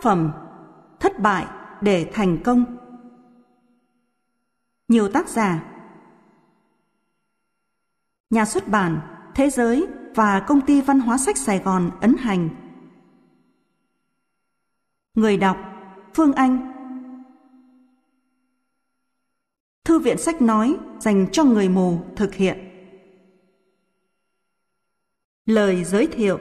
phẩm Thất bại để thành công. Nhiều tác giả. Nhà xuất bản Thế Giới và Công ty Văn hóa sách Sài Gòn ấn hành. Người đọc Phương Anh. Thư viện sách nói dành cho người mù thực hiện. Lời giới thiệu.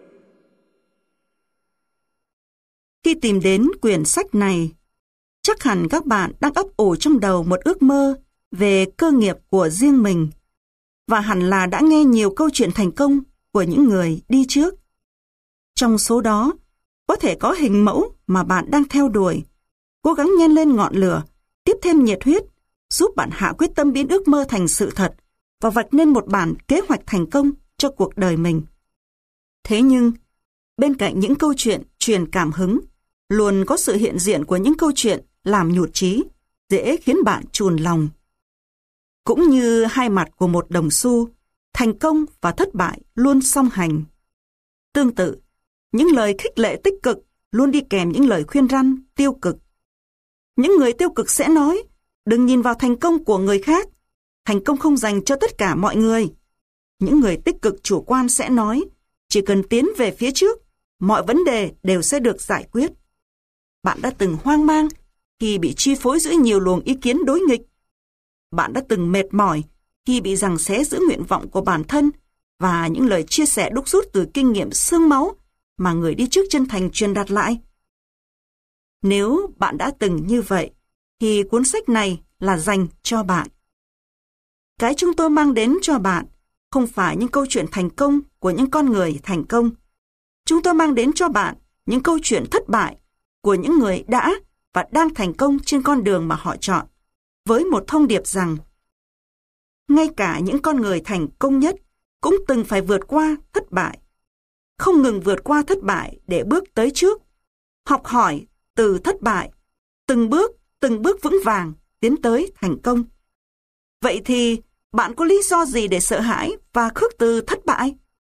Khi tìm đến quyển sách này, chắc hẳn các bạn đang ấp ủ trong đầu một ước mơ về cơ nghiệp của riêng mình, và hẳn là đã nghe nhiều câu chuyện thành công của những người đi trước. Trong số đó, có thể có hình mẫu mà bạn đang theo đuổi, cố gắng nhen lên ngọn lửa, tiếp thêm nhiệt huyết, giúp bạn hạ quyết tâm biến ước mơ thành sự thật và vạch nên một bản kế hoạch thành công cho cuộc đời mình. Thế nhưng, bên cạnh những câu chuyện truyền cảm hứng, luôn có sự hiện diện của những câu chuyện làm nhụt chí, dễ khiến bạn chùn lòng. Cũng như hai mặt của một đồng xu, thành công và thất bại luôn song hành. Tương tự, những lời khích lệ tích cực luôn đi kèm những lời khuyên răn tiêu cực. Những người tiêu cực sẽ nói, đừng nhìn vào thành công của người khác, thành công không dành cho tất cả mọi người. Những người tích cực chủ quan sẽ nói, chỉ cần tiến về phía trước, mọi vấn đề đều sẽ được giải quyết. Bạn đã từng hoang mang khi bị chi phối giữa nhiều luồng ý kiến đối nghịch. Bạn đã từng mệt mỏi khi bị giằng xé giữa nguyện vọng của bản thân và những lời chia sẻ đúc rút từ kinh nghiệm xương máu mà người đi trước chân thành truyền đạt lại. Nếu bạn đã từng như vậy, thì cuốn sách này là dành cho bạn. Cái chúng tôi mang đến cho bạn không phải những câu chuyện thành công của những con người thành công. Chúng tôi mang đến cho bạn những câu chuyện thất bại của những người đã và đang thành công trên con đường mà họ chọn, với một thông điệp rằng ngay cả những con người thành công nhất cũng từng phải vượt qua thất bại. Không ngừng vượt qua thất bại để bước tới trước, học hỏi từ thất bại, từng bước vững vàng tiến tới thành công. Vậy thì bạn có lý do gì để sợ hãi và khước từ thất bại?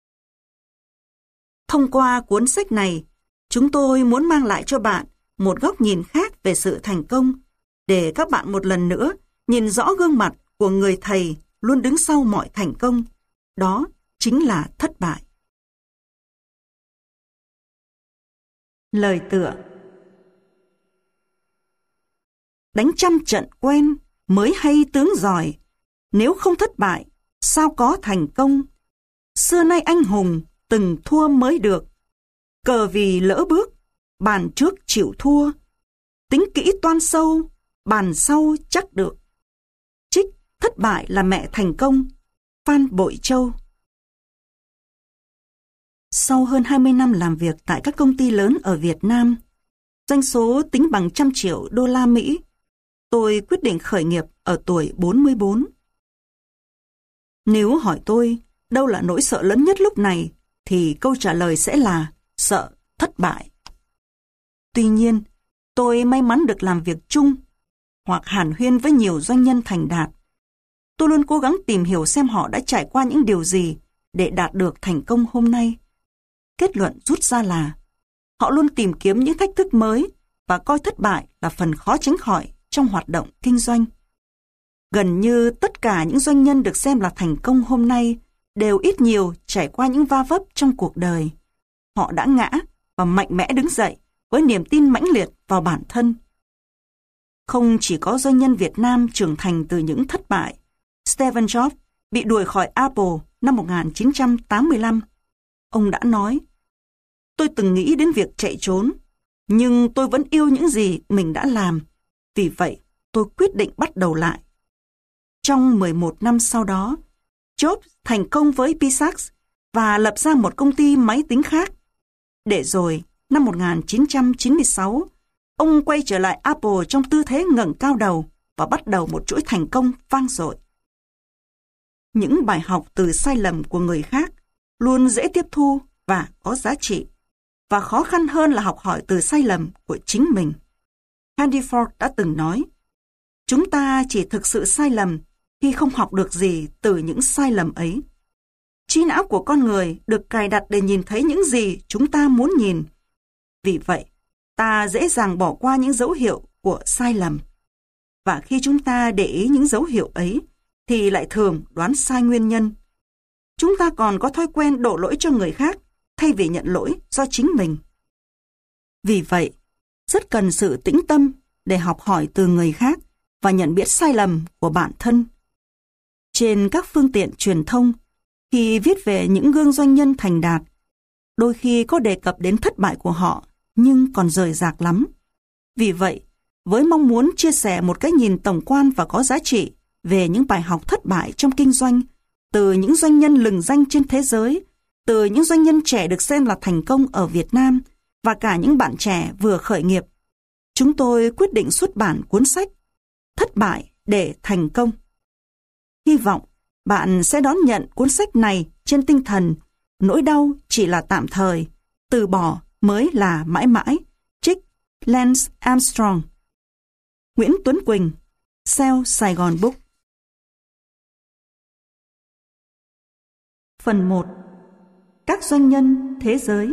Thông qua cuốn sách này, chúng tôi muốn mang lại cho bạn một góc nhìn khác về sự thành công, để các bạn một lần nữa nhìn rõ gương mặt của người thầy luôn đứng sau mọi thành công. Đó chính là thất bại. Lời tựa. Đánh trăm trận quen mới hay tướng giỏi, nếu không thất bại, sao có thành công? Xưa nay anh hùng từng thua mới được, cờ vì lỡ bước, bàn trước chịu thua. Tính kỹ toan sâu, bàn sau chắc được. Trích Thất bại là mẹ thành công, Phan Bội Châu. Sau hơn 20 năm làm việc tại các công ty lớn ở Việt Nam, doanh số tính bằng trăm triệu đô la Mỹ, tôi quyết định khởi nghiệp ở tuổi 44. Nếu hỏi tôi đâu là nỗi sợ lớn nhất lúc này, thì câu trả lời sẽ là sợ thất bại. Tuy nhiên, tôi may mắn được làm việc chung hoặc hàn huyên với nhiều doanh nhân thành đạt. Tôi luôn cố gắng tìm hiểu xem họ đã trải qua những điều gì để đạt được thành công hôm nay. Kết luận rút ra là họ luôn tìm kiếm những thách thức mới và coi thất bại là phần khó tránh khỏi trong hoạt động kinh doanh. Gần như tất cả những doanh nhân được xem là thành công hôm nay đều ít nhiều trải qua những va vấp trong cuộc đời. Họ đã ngã và mạnh mẽ đứng dậy với niềm tin mãnh liệt vào bản thân. Không chỉ có doanh nhân Việt Nam trưởng thành từ những thất bại. Steve Jobs bị đuổi khỏi Apple năm 1985. Ông đã nói, tôi từng nghĩ đến việc chạy trốn, nhưng tôi vẫn yêu những gì mình đã làm. Vì vậy, tôi quyết định bắt đầu lại. Trong 11 năm sau đó, Jobs thành công với Pixar và lập ra một công ty máy tính khác. Để rồi, năm 1996, ông quay trở lại Apple trong tư thế ngẩng cao đầu và bắt đầu một chuỗi thành công vang dội. Những bài học từ sai lầm của người khác luôn dễ tiếp thu và có giá trị, và khó khăn hơn là học hỏi từ sai lầm của chính mình. Henry Ford đã từng nói, chúng ta chỉ thực sự sai lầm khi không học được gì từ những sai lầm ấy. Trí não của con người được cài đặt để nhìn thấy những gì chúng ta muốn nhìn. Vì vậy, ta dễ dàng bỏ qua những dấu hiệu của sai lầm. Và khi chúng ta để ý những dấu hiệu ấy, thì lại thường đoán sai nguyên nhân. Chúng ta còn có thói quen đổ lỗi cho người khác, thay vì nhận lỗi do chính mình. Vì vậy, rất cần sự tĩnh tâm để học hỏi từ người khác và nhận biết sai lầm của bản thân. Trên các phương tiện truyền thông, khi viết về những gương doanh nhân thành đạt, đôi khi có đề cập đến thất bại của họ, nhưng còn rời rạc lắm. Vì vậy, với mong muốn chia sẻ một cái nhìn tổng quan và có giá trị về những bài học thất bại trong kinh doanh, từ những doanh nhân lừng danh trên thế giới, từ những doanh nhân trẻ được xem là thành công ở Việt Nam, và cả những bạn trẻ vừa khởi nghiệp, chúng tôi quyết định xuất bản cuốn sách Thất bại để thành công. Hy vọng bạn sẽ đón nhận cuốn sách này trên tinh thần nỗi đau chỉ là tạm thời, từ bỏ mới là mãi mãi. Trích Lance Armstrong. Nguyễn Tuấn Quỳnh, Sell Sài Gòn Book. Phần 1. Các doanh nhân thế giới.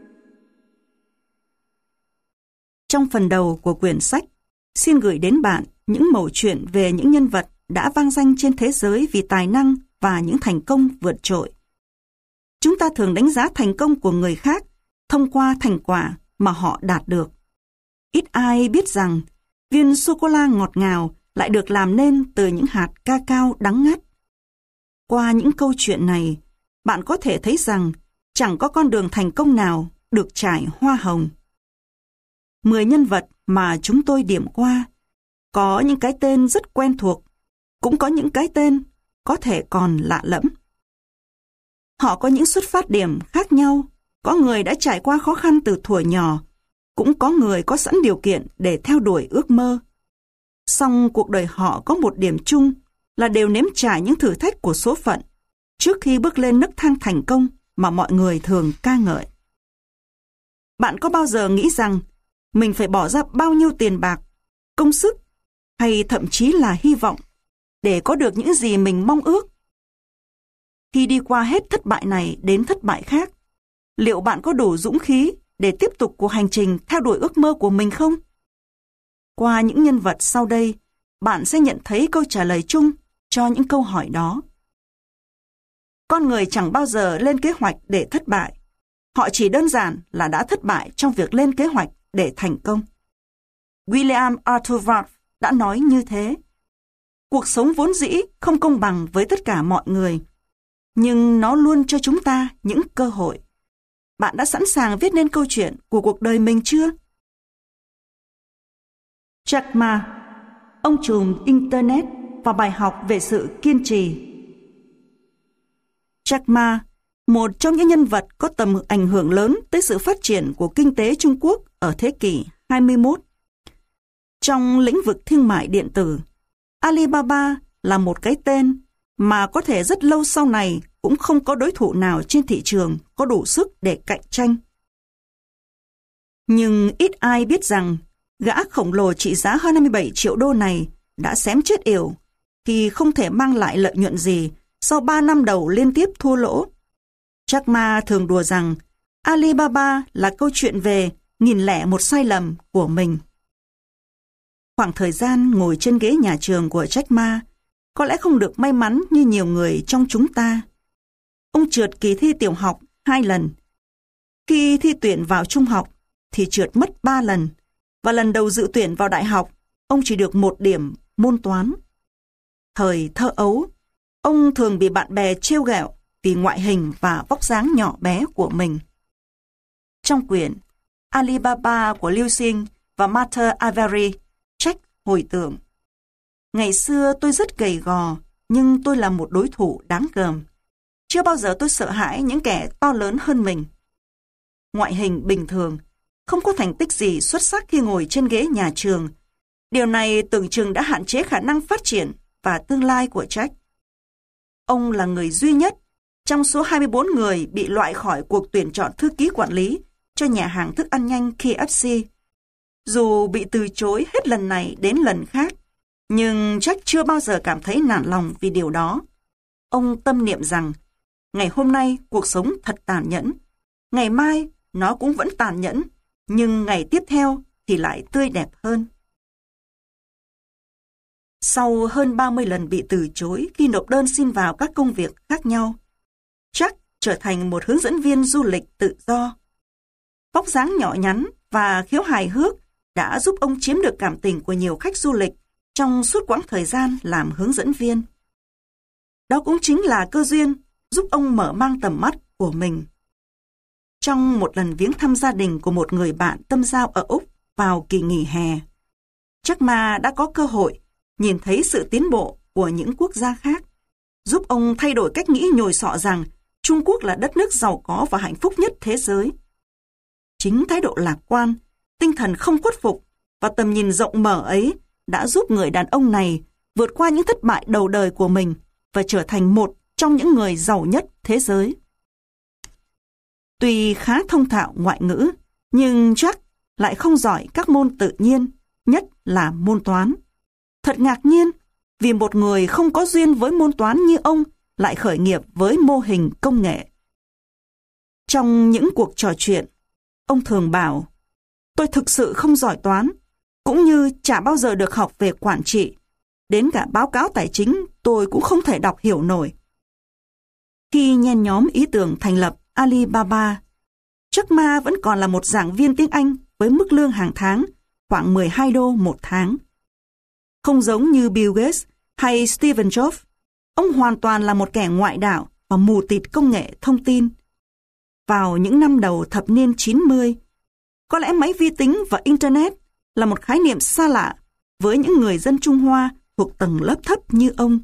Trong phần đầu của quyển sách, xin gửi đến bạn những mẩu chuyện về những nhân vật đã vang danh trên thế giới vì tài năng và những thành công vượt trội. Chúng ta thường đánh giá thành công của người khác thông qua thành quả mà họ đạt được. Ít ai biết rằng viên sô-cô-la ngọt ngào lại được làm nên từ những hạt ca-cao đắng ngắt. Qua những câu chuyện này, bạn có thể thấy rằng chẳng có con đường thành công nào được trải hoa hồng. 10 nhân vật mà chúng tôi điểm qua, có những cái tên rất quen thuộc, cũng có những cái tên có thể còn lạ lẫm. Họ có những xuất phát điểm khác nhau, có người đã trải qua khó khăn từ thuở nhỏ, cũng có người có sẵn điều kiện để theo đuổi ước mơ. Song cuộc đời họ có một điểm chung là đều nếm trải những thử thách của số phận trước khi bước lên nấc thang thành công mà mọi người thường ca ngợi. Bạn có bao giờ nghĩ rằng mình phải bỏ ra bao nhiêu tiền bạc, công sức hay thậm chí là hy vọng để có được những gì mình mong ước? Khi đi qua hết thất bại này đến thất bại khác, liệu bạn có đủ dũng khí để tiếp tục cuộc hành trình theo đuổi ước mơ của mình không? Qua những nhân vật sau đây, bạn sẽ nhận thấy câu trả lời chung cho những câu hỏi đó. Con người chẳng bao giờ lên kế hoạch để thất bại. Họ chỉ đơn giản là đã thất bại trong việc lên kế hoạch để thành công. William Arthur Ward đã nói như thế. Cuộc sống vốn dĩ không công bằng với tất cả mọi người, nhưng nó luôn cho chúng ta những cơ hội. Bạn đã sẵn sàng viết nên câu chuyện của cuộc đời mình chưa? Jack Ma, ông trùm Internet và bài học về sự kiên trì. Jack Ma, một trong những nhân vật có tầm ảnh hưởng lớn tới sự phát triển của kinh tế Trung Quốc ở thế kỷ 21. Trong lĩnh vực thương mại điện tử, Alibaba là một cái tên mà có thể rất lâu sau này cũng không có đối thủ nào trên thị trường có đủ sức để cạnh tranh. Nhưng ít ai biết rằng gã khổng lồ trị giá hơn 27 triệu đô này đã xém chết yểu khi không thể mang lại lợi nhuận gì sau 3 năm đầu liên tiếp thua lỗ. Jack Ma thường đùa rằng Alibaba là câu chuyện về 1001 sai lầm của mình. Khoảng thời gian ngồi trên ghế nhà trường của Jack Ma có lẽ không được may mắn như nhiều người trong chúng ta. Ông trượt kỳ thi tiểu học 2 lần. Khi thi tuyển vào trung học thì trượt mất 3 lần, và lần đầu dự tuyển vào đại học, ông chỉ được 1 điểm môn toán. Thời thơ ấu, ông thường bị bạn bè trêu ghẹo vì ngoại hình và vóc dáng nhỏ bé của mình. Trong quyển Alibaba của Liu Xing và Martha Avery, Jack hồi tưởng: ngày xưa tôi rất gầy gò, nhưng tôi là một đối thủ đáng gờm. Chưa bao giờ tôi sợ hãi những kẻ to lớn hơn mình. Ngoại hình bình thường, không có thành tích gì xuất sắc khi ngồi trên ghế nhà trường. Điều này tưởng chừng đã hạn chế khả năng phát triển và tương lai của Jack. Ông là người duy nhất trong số 24 người bị loại khỏi cuộc tuyển chọn thư ký quản lý cho nhà hàng thức ăn nhanh KFC. Dù bị từ chối hết lần này đến lần khác, nhưng Jack chưa bao giờ cảm thấy nản lòng vì điều đó. Ông tâm niệm rằng, ngày hôm nay cuộc sống thật tàn nhẫn, ngày mai nó cũng vẫn tàn nhẫn, Nhưng ngày tiếp theo thì lại tươi đẹp hơn. Sau hơn 30 lần bị từ chối khi nộp đơn xin vào các công việc khác nhau, Jack trở thành một hướng dẫn viên du lịch tự do. Vóc dáng nhỏ nhắn và khiếu hài hước đã giúp ông chiếm được cảm tình của nhiều khách du lịch trong suốt quãng thời gian làm hướng dẫn viên. Đó cũng chính là cơ duyên giúp ông mở mang tầm mắt của mình. Trong một lần viếng thăm gia đình của một người bạn tâm giao ở Úc vào kỳ nghỉ hè, Jack Ma đã có cơ hội nhìn thấy sự tiến bộ của những quốc gia khác, giúp ông thay đổi cách nghĩ nhồi sọ rằng Trung Quốc là đất nước giàu có và hạnh phúc nhất thế giới. Chính thái độ lạc quan, tinh thần không khuất phục và tầm nhìn rộng mở ấy đã giúp người đàn ông này vượt qua những thất bại đầu đời của mình và trở thành một trong những người giàu nhất thế giới. Tuy khá thông thạo ngoại ngữ, nhưng Jack lại không giỏi các môn tự nhiên, nhất là môn toán. Thật ngạc nhiên, vì một người không có duyên với môn toán như ông lại khởi nghiệp với mô hình công nghệ. Trong những cuộc trò chuyện, ông thường bảo, tôi thực sự không giỏi toán, cũng như chả bao giờ được học về quản trị. Đến cả báo cáo tài chính tôi cũng không thể đọc hiểu nổi. Khi nhen nhóm ý tưởng thành lập Alibaba, Jack Ma vẫn còn là một giảng viên tiếng Anh với mức lương hàng tháng khoảng 12 đô một tháng. Không giống như Bill Gates hay Steve Jobs, ông hoàn toàn là một kẻ ngoại đạo và mù tịt công nghệ thông tin. Vào những năm đầu thập niên 90, có lẽ máy vi tính và Internet là một khái niệm xa lạ với những người dân Trung Hoa thuộc tầng lớp thấp như ông.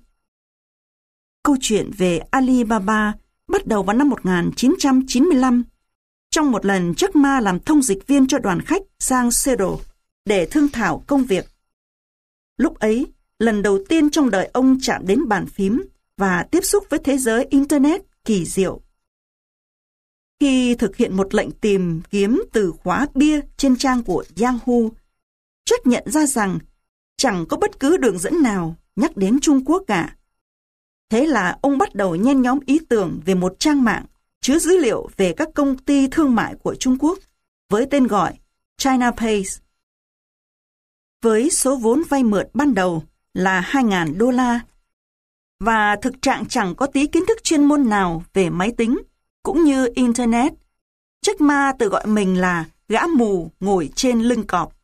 Câu chuyện về Alibaba bắt đầu vào năm 1995, trong một lần Jack Ma làm thông dịch viên cho đoàn khách sang Seattle để thương thảo công việc. Lúc ấy, lần đầu tiên trong đời ông chạm đến bàn phím và tiếp xúc với thế giới Internet kỳ diệu. Khi thực hiện một lệnh tìm kiếm từ khóa bia trên trang của Yahoo, Jack nhận ra rằng chẳng có bất cứ đường dẫn nào nhắc đến Trung Quốc cả. Thế là ông bắt đầu nhen nhóm ý tưởng về một trang mạng chứa dữ liệu về các công ty thương mại của Trung Quốc với tên gọi China Pays. Với số vốn vay mượn ban đầu là 2.000 đô la và thực trạng chẳng có tí kiến thức chuyên môn nào về máy tính cũng như Internet, Jack Ma tự gọi mình là gã mù ngồi trên lưng cọp.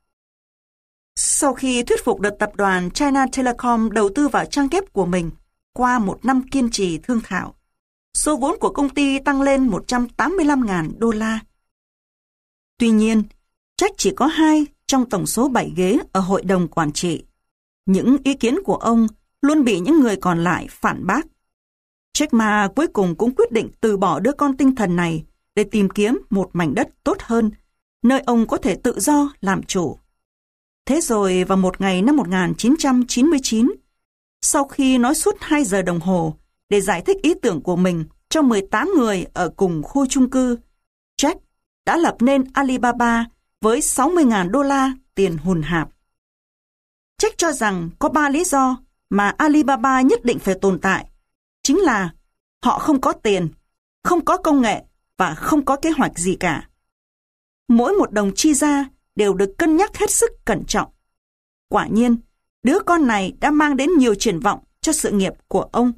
Sau khi thuyết phục được tập đoàn China Telecom đầu tư vào trang web của mình qua một năm kiên trì thương thảo, số vốn của công ty tăng lên 185.000 đô la. Tuy nhiên, Jack chỉ có 2 trong tổng số 7 ghế ở hội đồng quản trị. Những ý kiến của ông luôn bị những người còn lại phản bác. Jack Ma cuối cùng cũng quyết định từ bỏ đứa con tinh thần này để tìm kiếm một mảnh đất tốt hơn, nơi ông có thể tự do làm chủ. Thế rồi vào một ngày năm 1999, sau khi nói suốt 2 giờ đồng hồ để giải thích ý tưởng của mình cho 18 người ở cùng khu chung cư, Jack đã lập nên Alibaba với 60.000 đô la tiền hùn hạp. Jack cho rằng có 3 lý do mà Alibaba nhất định phải tồn tại. Chính là họ không có tiền, không có công nghệ và không có kế hoạch gì cả. Mỗi một đồng chi ra đều được cân nhắc hết sức cẩn trọng. Quả nhiên, đứa con này đã mang đến nhiều triển vọng cho sự nghiệp của ông.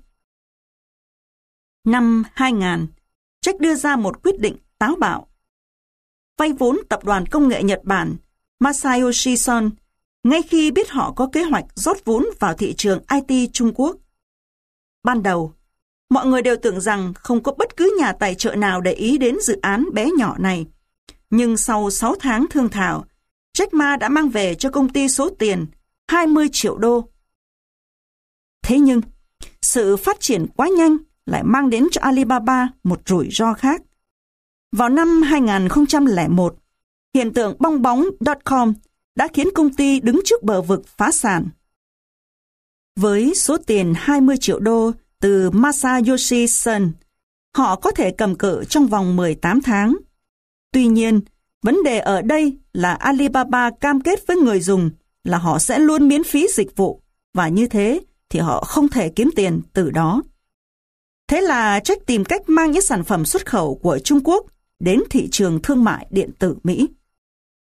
Năm 2000, Jack đưa ra một quyết định táo bạo. Vay vốn tập đoàn công nghệ Nhật Bản Masayoshi Son ngay khi biết họ có kế hoạch rót vốn vào thị trường IT Trung Quốc. Ban đầu, mọi người đều tưởng rằng không có bất cứ nhà tài trợ nào để ý đến dự án bé nhỏ này. Nhưng sau 6 tháng thương thảo, Jack Ma đã mang về cho công ty số tiền 20 triệu đô. Thế nhưng, sự phát triển quá nhanh lại mang đến cho Alibaba một rủi ro khác. Vào năm 2001, hiện tượng bong bóng.com đã khiến công ty đứng trước bờ vực phá sản. Với số tiền 20 triệu đô từ Masayoshi Son, họ có thể cầm cự trong vòng 18 tháng. Tuy nhiên, vấn đề ở đây là Alibaba cam kết với người dùng là họ sẽ luôn miễn phí dịch vụ, và như thế thì họ không thể kiếm tiền từ đó. Thế là Jack tìm cách mang những sản phẩm xuất khẩu của Trung Quốc đến thị trường thương mại điện tử Mỹ.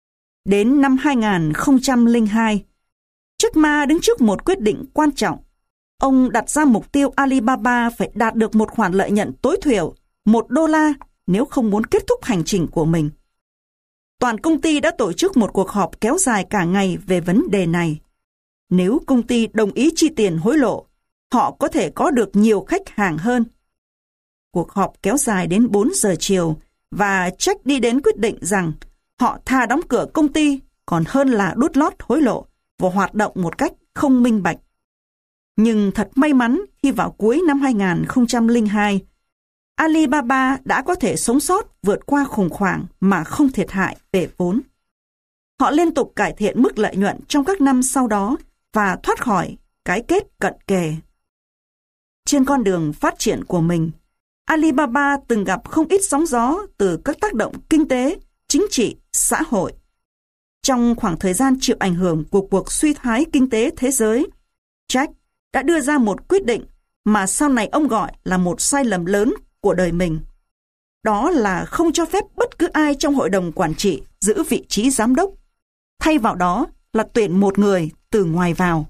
Đến năm 2002, Jack Ma đứng trước một quyết định quan trọng. Ông đặt ra mục tiêu Alibaba phải đạt được một khoản lợi nhuận tối thiểu $1 nếu không muốn kết thúc hành trình của mình. Toàn công ty đã tổ chức một cuộc họp kéo dài cả ngày về vấn đề này. Nếu công ty đồng ý chi tiền hối lộ, họ có thể có được nhiều khách hàng hơn. Cuộc họp kéo dài đến 4 giờ chiều và Jack đi đến quyết định rằng họ thà đóng cửa công ty còn hơn là đút lót hối lộ và hoạt động một cách không minh bạch. Nhưng thật may mắn khi vào cuối năm 2002, Alibaba đã có thể sống sót vượt qua khủng hoảng mà không thiệt hại về vốn. Họ liên tục cải thiện mức lợi nhuận trong các năm sau đó và thoát khỏi cái kết cận kề. Trên con đường phát triển của mình, Alibaba từng gặp không ít sóng gió từ các tác động kinh tế, chính trị, xã hội. Trong khoảng thời gian chịu ảnh hưởng của cuộc suy thoái kinh tế thế giới, Jack đã đưa ra một quyết định mà sau này ông gọi là một sai lầm lớn của đời mình. Đó là không cho phép bất cứ ai trong hội đồng quản trị giữ vị trí giám đốc. Thay vào đó là tuyển một người từ ngoài vào.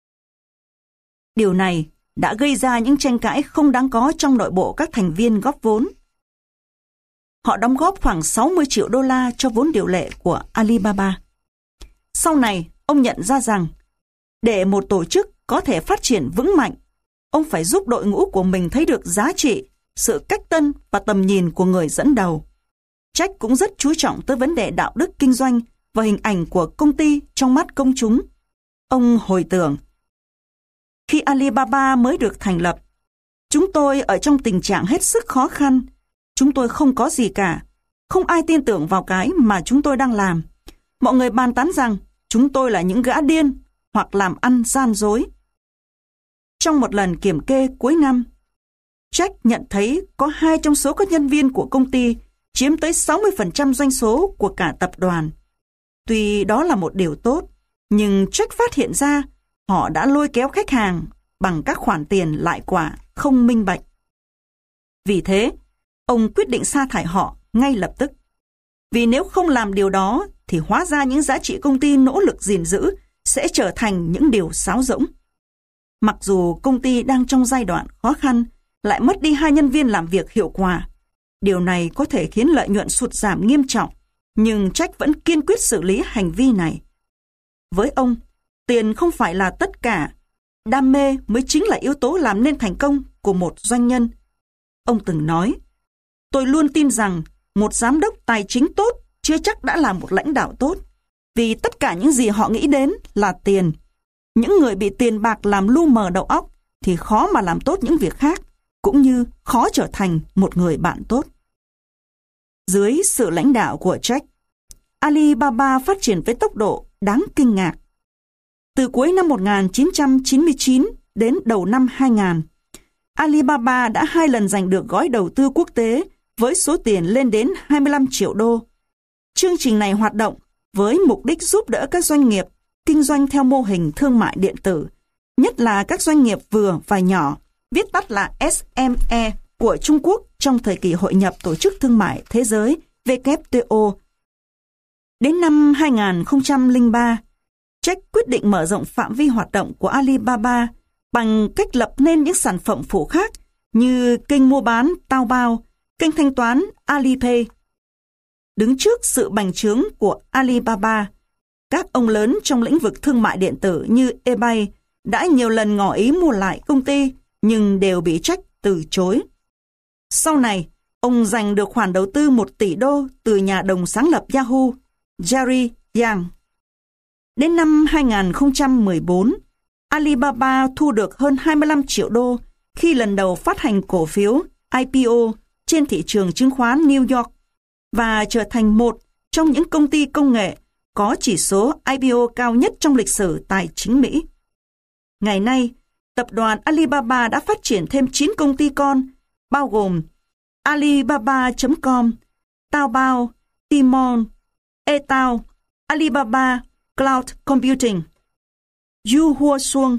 Điều này đã gây ra những tranh cãi không đáng có trong nội bộ các thành viên góp vốn. Họ đóng góp khoảng $60 triệu cho vốn điều lệ của Alibaba. Sau này, ông nhận ra rằng, để một tổ chức có thể phát triển vững mạnh, ông phải giúp đội ngũ của mình thấy được giá trị, sự cách tân và tầm nhìn của người dẫn đầu. Jack cũng rất chú trọng tới vấn đề đạo đức kinh doanh và hình ảnh của công ty trong mắt công chúng. Ông hồi tưởng, khi Alibaba mới được thành lập, chúng tôi ở trong tình trạng hết sức khó khăn. Chúng tôi không có gì cả. Không ai tin tưởng vào cái mà chúng tôi đang làm. Mọi người bàn tán rằng chúng tôi là những gã điên hoặc làm ăn gian dối. Trong một lần kiểm kê cuối năm, Jack nhận thấy có 2 trong số các nhân viên của công ty chiếm tới 60% doanh số của cả tập đoàn. Tuy đó là một điều tốt, nhưng Jack phát hiện ra họ đã lôi kéo khách hàng bằng các khoản tiền lại quả không minh bạch. Vì thế, ông quyết định sa thải họ ngay lập tức. Vì nếu không làm điều đó, thì hóa ra những giá trị công ty nỗ lực gìn giữ sẽ trở thành những điều sáo rỗng. Mặc dù công ty đang trong giai đoạn khó khăn, lại mất đi 2 nhân viên làm việc hiệu quả. Điều này có thể khiến lợi nhuận sụt giảm nghiêm trọng, nhưng Jack vẫn kiên quyết xử lý hành vi này. Với ông, tiền không phải là tất cả. Đam mê mới chính là yếu tố làm nên thành công của một doanh nhân. Ông từng nói, tôi luôn tin rằng một giám đốc tài chính tốt chưa chắc đã là một lãnh đạo tốt, vì tất cả những gì họ nghĩ đến là tiền. Những người bị tiền bạc làm lu mờ đầu óc thì khó mà làm tốt những việc khác, cũng như khó trở thành một người bạn tốt. Dưới sự lãnh đạo của Jack, Alibaba phát triển với tốc độ đáng kinh ngạc. Từ cuối năm 1999 đến đầu năm 2000, Alibaba đã 2 lần giành được gói đầu tư quốc tế với số tiền lên đến $25 triệu. Chương trình này hoạt động với mục đích giúp đỡ các doanh nghiệp kinh doanh theo mô hình thương mại điện tử, nhất là các doanh nghiệp vừa và nhỏ, viết tắt là SME của Trung Quốc trong thời kỳ hội nhập Tổ chức Thương mại Thế giới WTO. Đến năm 2003, Jack quyết định mở rộng phạm vi hoạt động của Alibaba bằng cách lập nên những sản phẩm phụ khác như kênh mua bán Taobao, kênh thanh toán Alipay. Đứng trước sự bành trướng của Alibaba, các ông lớn trong lĩnh vực thương mại điện tử như eBay đã nhiều lần ngỏ ý mua lại công ty nhưng đều bị Jack từ chối. Sau này, ông giành được khoản đầu tư $1 tỷ từ nhà đồng sáng lập Yahoo, Jerry Yang. Đến năm 2014, Alibaba thu được hơn $25 triệu khi lần đầu phát hành cổ phiếu IPO trên thị trường chứng khoán New York và trở thành một trong những công ty công nghệ có chỉ số IPO cao nhất trong lịch sử tài chính Mỹ. Ngày nay, tập đoàn Alibaba đã phát triển thêm 9 công ty con, bao gồm Alibaba.com, Taobao, Tmall, Etao, Alibaba Cloud Computing, Yuhuasuang,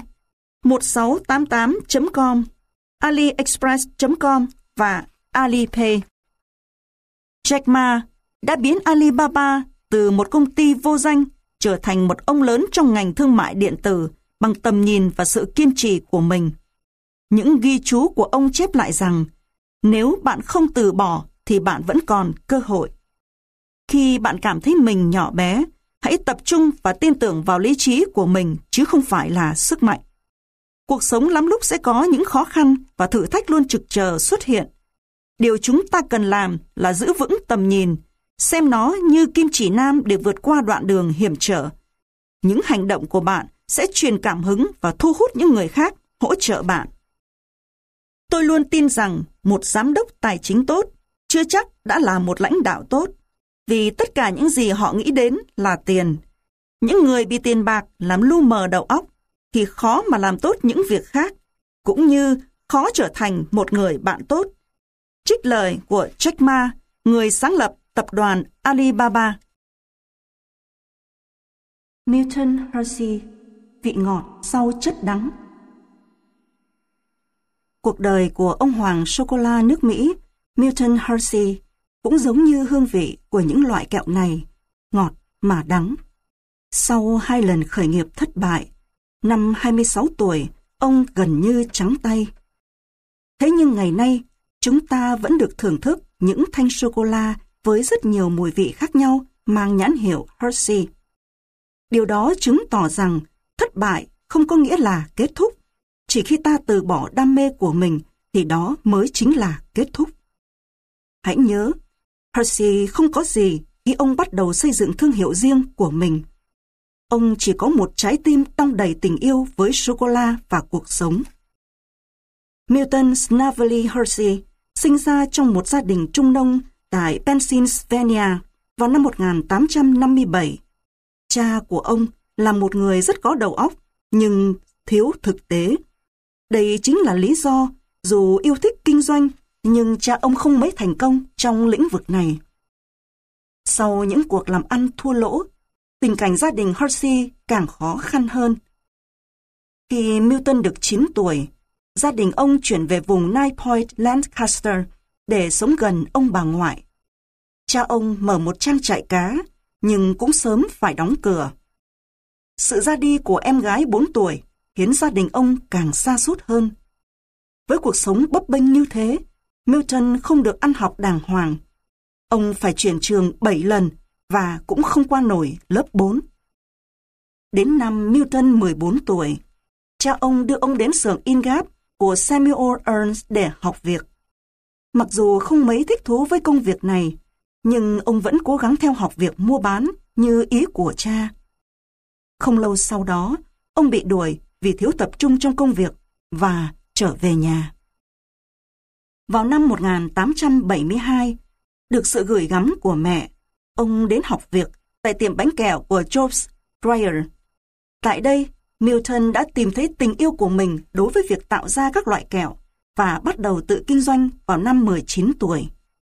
1688.com, AliExpress.com và Alipay. Jack Ma đã biến Alibaba từ một công ty vô danh trở thành một ông lớn trong ngành thương mại điện tử bằng tầm nhìn và sự kiên trì của mình. Những ghi chú của ông chép lại rằng, nếu bạn không từ bỏ thì bạn vẫn còn cơ hội. Khi bạn cảm thấy mình nhỏ bé, hãy tập trung và tin tưởng vào lý trí của mình chứ không phải là sức mạnh. Cuộc sống lắm lúc sẽ có những khó khăn và thử thách luôn trực chờ xuất hiện. Điều chúng ta cần làm là giữ vững tầm nhìn, xem nó như kim chỉ nam để vượt qua đoạn đường hiểm trở. Những hành động của bạn sẽ truyền cảm hứng và thu hút những người khác hỗ trợ bạn. Tôi luôn tin rằng một giám đốc tài chính tốt chưa chắc đã là một lãnh đạo tốt, vì tất cả những gì họ nghĩ đến là tiền. Những người bị tiền bạc làm lu mờ đầu óc thì khó mà làm tốt những việc khác, cũng như khó trở thành một người bạn tốt. Trích lời của Jack Ma, người sáng lập tập đoàn Alibaba. Milton Hershey, vị ngọt sau chất đắng. Cuộc đời của ông hoàng sô-cô-la nước Mỹ, Milton Hershey, cũng giống như hương vị của những loại kẹo này, ngọt mà đắng. Sau 2 lần khởi nghiệp thất bại, năm 26 tuổi, ông gần như trắng tay. Thế nhưng ngày nay, chúng ta vẫn được thưởng thức những thanh sô-cô-la với rất nhiều mùi vị khác nhau mang nhãn hiệu Hershey. Điều đó chứng tỏ rằng thất bại không có nghĩa là kết thúc. Chỉ khi ta từ bỏ đam mê của mình thì đó mới chính là kết thúc. Hãy nhớ, Hershey không có gì khi ông bắt đầu xây dựng thương hiệu riêng của mình. Ông chỉ có một trái tim đong đầy tình yêu với sô-cô-la và cuộc sống. Milton Snavely Hershey sinh ra trong một gia đình trung nông tại Pennsylvania vào năm 1857. Cha của ông là một người rất có đầu óc, nhưng thiếu thực tế. Đây chính là lý do dù yêu thích kinh doanh, nhưng cha ông không mấy thành công trong lĩnh vực này. Sau những cuộc làm ăn thua lỗ, tình cảnh gia đình Hershey càng khó khăn hơn. Khi Milton được 9 tuổi, gia đình ông chuyển về vùng Nine Point, Lancaster để sống gần ông bà ngoại. Cha ông mở một trang trại cá, nhưng cũng sớm phải đóng cửa. Sự ra đi của em gái 4 tuổi khiến gia đình ông càng sa sút hơn. Với cuộc sống bấp bênh như thế, Milton không được ăn học đàng hoàng. Ông phải chuyển trường 7 lần và cũng không qua nổi lớp 4. Đến năm Milton 14 tuổi, cha ông đưa ông đến xưởng in gáp của Samuel Ernst để học việc. Mặc dù không mấy thích thú với công việc này, nhưng ông vẫn cố gắng theo học việc mua bán như ý của cha. Không lâu sau đó, ông bị đuổi vì thiếu tập trung trong công việc và trở về nhà. Vào năm 1872, được sự gửi gắm của mẹ, ông đến học việc tại tiệm bánh kẹo của Jobs Breyer. Tại đây, Milton đã tìm thấy tình yêu của mình đối với việc tạo ra các loại kẹo và bắt đầu tự kinh doanh vào năm 19 tuổi.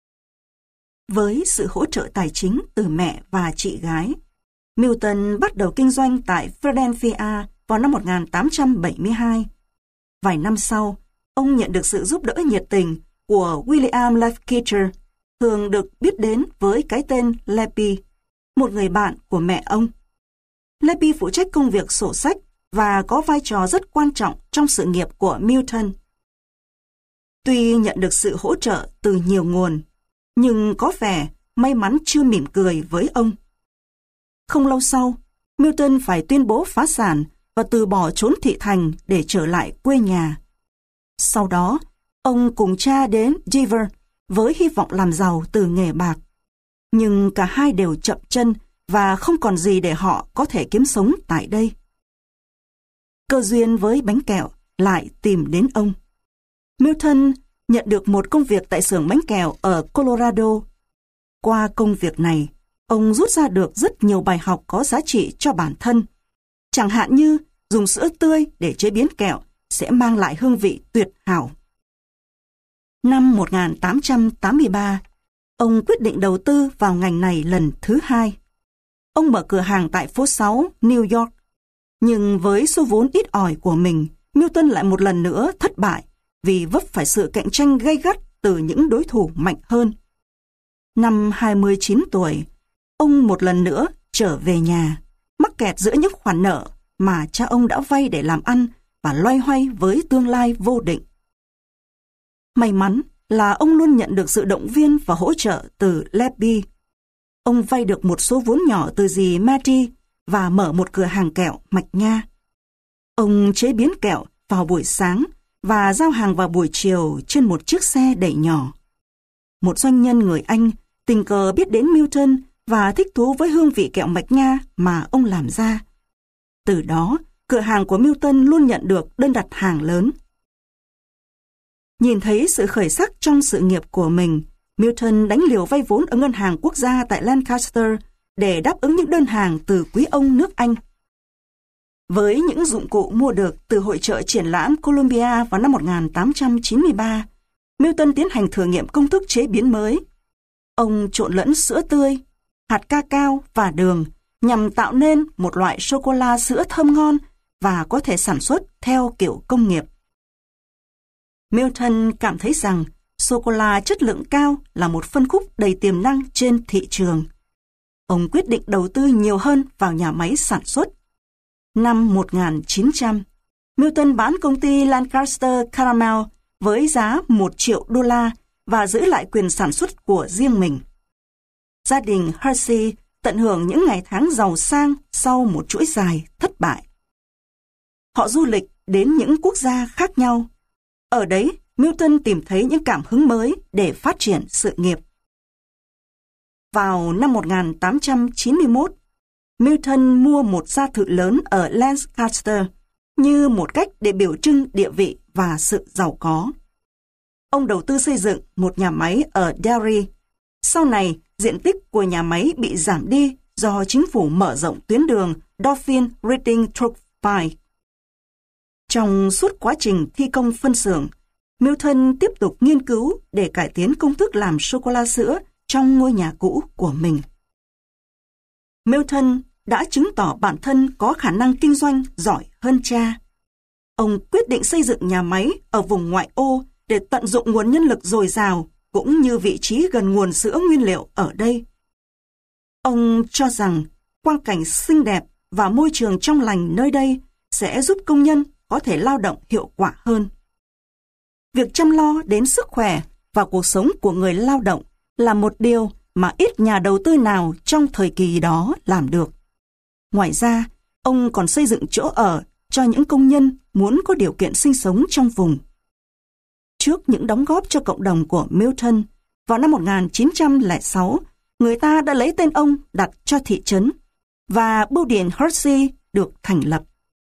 Với sự hỗ trợ tài chính từ mẹ và chị gái, Milton bắt đầu kinh doanh tại Philadelphia vào năm 1872. Vài năm sau, ông nhận được sự giúp đỡ nhiệt tình của William Lefkitcher, thường được biết đến với cái tên Leppy, một người bạn của mẹ ông. Leppy phụ trách công việc sổ sách và có vai trò rất quan trọng trong sự nghiệp của Milton. Tuy nhận được sự hỗ trợ từ nhiều nguồn, nhưng có vẻ may mắn chưa mỉm cười với ông. Không lâu sau, Milton phải tuyên bố phá sản và từ bỏ trốn thị thành để trở lại quê nhà. Sau đó, ông cùng cha đến Denver với hy vọng làm giàu từ nghề bạc. Nhưng cả hai đều chậm chân và không còn gì để họ có thể kiếm sống tại đây. Cơ duyên với bánh kẹo lại tìm đến ông. Milton nhận được một công việc tại xưởng bánh kẹo ở Colorado. Qua công việc này, ông rút ra được rất nhiều bài học có giá trị cho bản thân. Chẳng hạn như dùng sữa tươi để chế biến kẹo sẽ mang lại hương vị tuyệt hảo. Năm 1883, ông quyết định đầu tư vào ngành này lần thứ 2. Ông mở cửa hàng tại phố 6, New York. Nhưng với số vốn ít ỏi của mình, Milton lại một lần nữa thất bại vì vấp phải sự cạnh tranh gay gắt từ những đối thủ mạnh hơn. Năm 29 tuổi, ông một lần nữa trở về nhà, mắc kẹt giữa những khoản nợ mà cha ông đã vay để làm ăn và loay hoay với tương lai vô định. May mắn là ông luôn nhận được sự động viên và hỗ trợ từ Lebby. Ông vay được một số vốn nhỏ từ dì Mattie và mở một cửa hàng kẹo mạch nha. Ông chế biến kẹo vào buổi sáng và giao hàng vào buổi chiều trên một chiếc xe đẩy nhỏ. Một doanh nhân người Anh tình cờ biết đến Milton và thích thú với hương vị kẹo mạch nha mà ông làm ra. Từ đó, cửa hàng của Milton luôn nhận được đơn đặt hàng lớn. Nhìn thấy sự khởi sắc trong sự nghiệp của mình, Milton đánh liều vay vốn ở Ngân hàng Quốc gia tại Lancaster để đáp ứng những đơn hàng từ quý ông nước Anh. Với những dụng cụ mua được từ hội chợ triển lãm Columbia vào năm 1893, Milton tiến hành thử nghiệm công thức chế biến mới. Ông trộn lẫn sữa tươi, hạt cacao và đường nhằm tạo nên một loại sô-cô-la sữa thơm ngon và có thể sản xuất theo kiểu công nghiệp. Milton cảm thấy rằng sô-cô-la chất lượng cao là một phân khúc đầy tiềm năng trên thị trường. Ông quyết định đầu tư nhiều hơn vào nhà máy sản xuất. Năm 1900, Milton bán công ty Lancaster Caramel với giá $1 triệu và giữ lại quyền sản xuất của riêng mình. Gia đình Hershey tận hưởng những ngày tháng giàu sang sau một chuỗi dài thất bại. Họ du lịch đến những quốc gia khác nhau. Ở đấy, Milton tìm thấy những cảm hứng mới để phát triển sự nghiệp. Vào năm 1891, Milton mua một gia thự lớn ở Lancaster như một cách để biểu trưng địa vị và sự giàu có. Ông đầu tư xây dựng một nhà máy ở Derry. Sau này, diện tích của nhà máy bị giảm đi do chính phủ mở rộng tuyến đường Dauphin Reading Turnpike. Trong suốt quá trình thi công phân xưởng, Milton tiếp tục nghiên cứu để cải tiến công thức làm sô-cô-la sữa trong ngôi nhà cũ của mình. Milton đã chứng tỏ bản thân có khả năng kinh doanh giỏi hơn cha. Ông quyết định xây dựng nhà máy ở vùng ngoại ô để tận dụng nguồn nhân lực dồi dào cũng như vị trí gần nguồn sữa nguyên liệu ở đây. Ông cho rằng quang cảnh xinh đẹp và môi trường trong lành nơi đây sẽ giúp công nhân có thể lao động hiệu quả hơn. Việc chăm lo đến sức khỏe và cuộc sống của người lao động là một điều mà ít nhà đầu tư nào trong thời kỳ đó làm được. Ngoài ra, ông còn xây dựng chỗ ở cho những công nhân muốn có điều kiện sinh sống trong vùng. Trước những đóng góp cho cộng đồng của Milton, vào năm 1906, người ta đã lấy tên ông đặt cho thị trấn, và bưu điện Hershey được thành lập.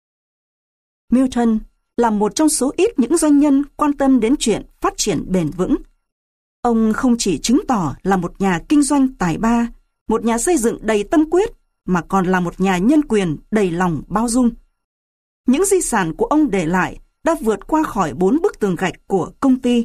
Milton là một trong số ít những doanh nhân quan tâm đến chuyện phát triển bền vững. Ông không chỉ chứng tỏ là một nhà kinh doanh tài ba, một nhà xây dựng đầy tâm quyết, mà còn là một nhà nhân quyền đầy lòng bao dung. Những di sản của ông để lại đã vượt qua khỏi 4 bức tường gạch của công ty.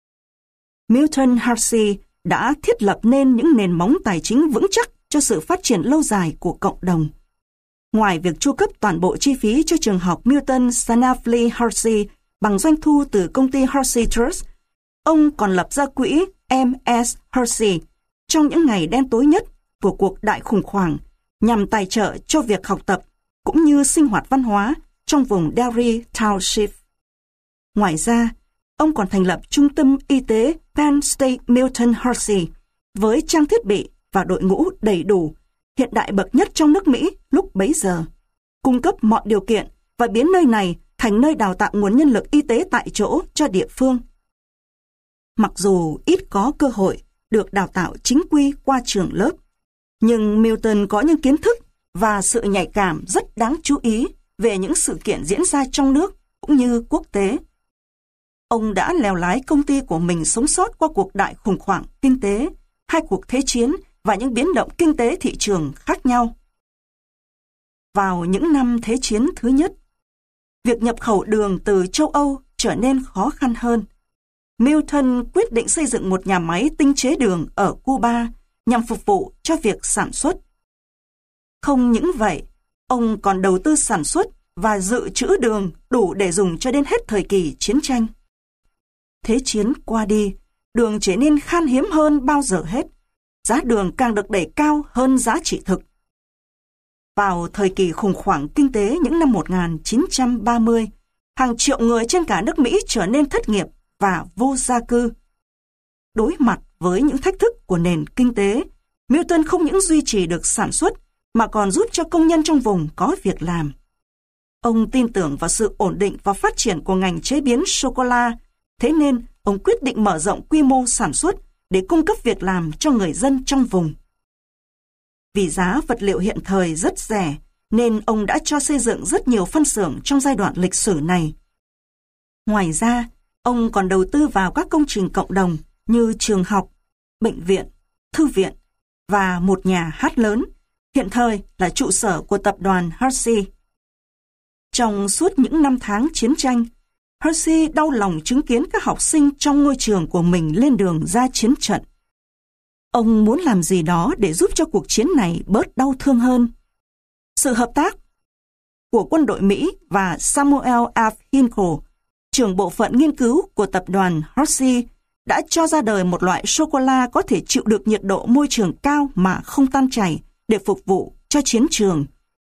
Milton Hershey đã thiết lập nên những nền móng tài chính vững chắc cho sự phát triển lâu dài của cộng đồng. Ngoài việc chu cấp toàn bộ chi phí cho trường học Milton Stanley Hershey bằng doanh thu từ công ty Hershey Trust, ông còn lập ra quỹ M.S. Hershey trong những ngày đen tối nhất của cuộc đại khủng hoảng nhằm tài trợ cho việc học tập cũng như sinh hoạt văn hóa trong vùng Derry Township. Ngoài ra, ông còn thành lập Trung tâm Y tế Penn State Milton Hershey với trang thiết bị và đội ngũ đầy đủ, hiện đại bậc nhất trong nước Mỹ lúc bấy giờ, cung cấp mọi điều kiện và biến nơi này thành nơi đào tạo nguồn nhân lực y tế tại chỗ cho địa phương. Mặc dù ít có cơ hội được đào tạo chính quy qua trường lớp, nhưng Milton có những kiến thức và sự nhạy cảm rất đáng chú ý về những sự kiện diễn ra trong nước cũng như quốc tế. Ông đã lèo lái công ty của mình sống sót qua cuộc đại khủng hoảng kinh tế, 2 cuộc thế chiến và những biến động kinh tế thị trường khác nhau. Vào những năm Thế chiến thứ nhất, việc nhập khẩu đường từ châu Âu trở nên khó khăn hơn. Milton quyết định xây dựng một nhà máy tinh chế đường ở Cuba nhằm phục vụ cho việc sản xuất. Không những vậy, ông còn đầu tư sản xuất và dự trữ đường đủ để dùng cho đến hết thời kỳ chiến tranh. Thế chiến qua đi, đường trở nên khan hiếm hơn bao giờ hết. giá đường càng được đẩy cao hơn giá trị thực. Vào thời kỳ khủng hoảng kinh tế những năm 1930, hàng triệu người trên cả nước Mỹ trở nên thất nghiệp và vô gia cư. Đối mặt với những thách thức của nền kinh tế, Milton không những duy trì được sản xuất mà còn giúp cho công nhân trong vùng có việc làm. Ông tin tưởng vào sự ổn định và phát triển của ngành chế biến sô-cô-la, thế nên ông quyết định mở rộng quy mô sản xuất để cung cấp việc làm cho người dân trong vùng. Vì giá vật liệu hiện thời rất rẻ, nên ông đã cho xây dựng rất nhiều phân xưởng trong giai đoạn lịch sử này. Ngoài ra, ông còn đầu tư vào các công trình cộng đồng như trường học, bệnh viện, thư viện và một nhà hát lớn, hiện thời là trụ sở của tập đoàn Hershey. Trong suốt những năm tháng chiến tranh, Hershey đau lòng chứng kiến các học sinh trong ngôi trường của mình lên đường ra chiến trận. Ông muốn làm gì đó để giúp cho cuộc chiến này bớt đau thương hơn. Sự hợp tác của quân đội Mỹ và Samuel F. Hinkle, trưởng bộ phận nghiên cứu của tập đoàn Hershey, đã cho ra đời một loại sô-cô-la có thể chịu được nhiệt độ môi trường cao mà không tan chảy để phục vụ cho chiến trường.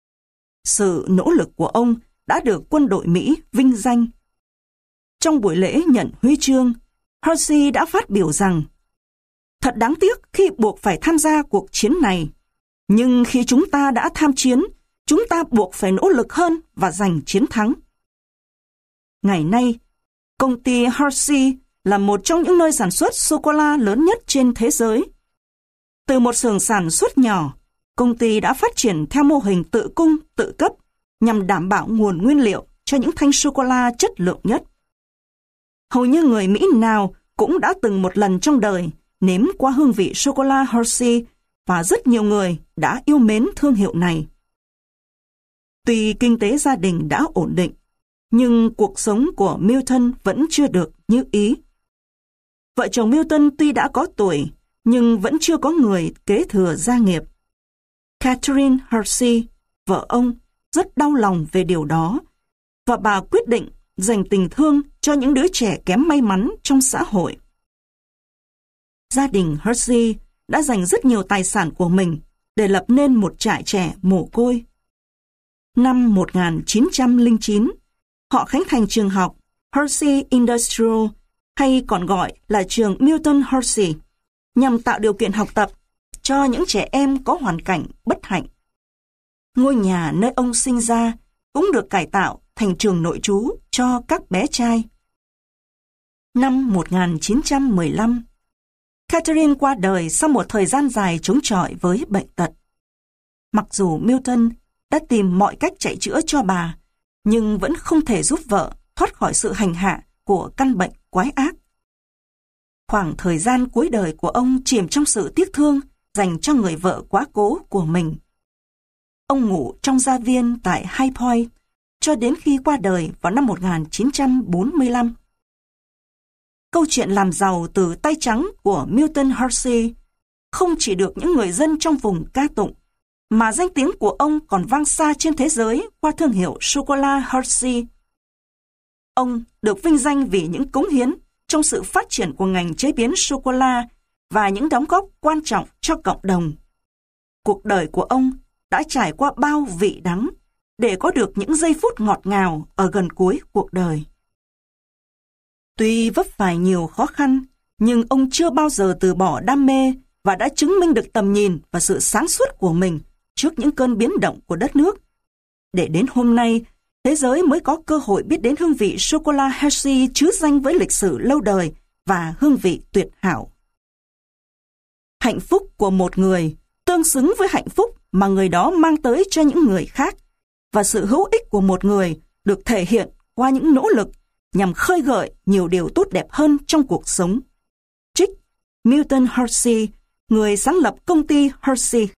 Sự nỗ lực của ông đã được quân đội Mỹ vinh danh. Trong buổi lễ nhận huy chương, Hershey đã phát biểu rằng: "Thật đáng tiếc khi buộc phải tham gia cuộc chiến này, nhưng khi chúng ta đã tham chiến, chúng ta buộc phải nỗ lực hơn và giành chiến thắng." Ngày nay, công ty Hershey là một trong những nơi sản xuất sô-cô-la lớn nhất trên thế giới. Từ một xưởng sản xuất nhỏ, công ty đã phát triển theo mô hình tự cung, tự cấp nhằm đảm bảo nguồn nguyên liệu cho những thanh sô-cô-la chất lượng nhất. Hầu như người Mỹ nào cũng đã từng một lần trong đời nếm qua hương vị sô-cô-la Hershey và rất nhiều người đã yêu mến thương hiệu này. Tuy kinh tế gia đình đã ổn định, nhưng cuộc sống của Milton vẫn chưa được như ý. Vợ chồng Milton tuy đã có tuổi, nhưng vẫn chưa có người kế thừa gia nghiệp. Catherine Hershey, vợ ông, rất đau lòng về điều đó, và bà quyết định dành tình thương cho những đứa trẻ kém may mắn trong xã hội. Gia đình Hershey đã dành rất nhiều tài sản của mình để lập nên một trại trẻ mồ côi. Năm 1909, họ khánh thành trường học Hershey Industrial, hay còn gọi là trường Milton Hershey, nhằm tạo điều kiện học tập cho những trẻ em có hoàn cảnh bất hạnh. Ngôi nhà nơi ông sinh ra cũng được cải tạo thành trường nội trú cho các bé trai. Năm 1915, Catherine qua đời sau một thời gian dài chống chọi với bệnh tật. Mặc dù Milton đã tìm mọi cách chạy chữa cho bà, nhưng vẫn không thể giúp vợ thoát khỏi sự hành hạ của căn bệnh quái ác. Khoảng thời gian cuối đời của ông chìm trong sự tiếc thương dành cho người vợ quá cố của mình. Ông ngủ trong gia viên tại High Point cho đến khi qua đời vào năm 1945. Câu chuyện làm giàu từ tay trắng của Milton Hershey không chỉ được những người dân trong vùng ca tụng, mà danh tiếng của ông còn vang xa trên thế giới qua thương hiệu sô-cô-la Hershey. Ông được vinh danh vì những cống hiến trong sự phát triển của ngành chế biến sô-cô-la và những đóng góp quan trọng cho cộng đồng. Cuộc đời của ông đã trải qua bao vị đắng để có được những giây phút ngọt ngào ở gần cuối cuộc đời. Tuy vấp phải nhiều khó khăn, nhưng ông chưa bao giờ từ bỏ đam mê và đã chứng minh được tầm nhìn và sự sáng suốt của mình trước những cơn biến động của đất nước. Để đến hôm nay, thế giới mới có cơ hội biết đến hương vị sô-cô-la Hershey chứa danh với lịch sử lâu đời và hương vị tuyệt hảo. Hạnh phúc của một người tương xứng với hạnh phúc mà người đó mang tới cho những người khác, và sự hữu ích của một người được thể hiện qua những nỗ lực nhằm khơi gợi nhiều điều tốt đẹp hơn trong cuộc sống. Trích Milton Hershey, người sáng lập công ty Hershey.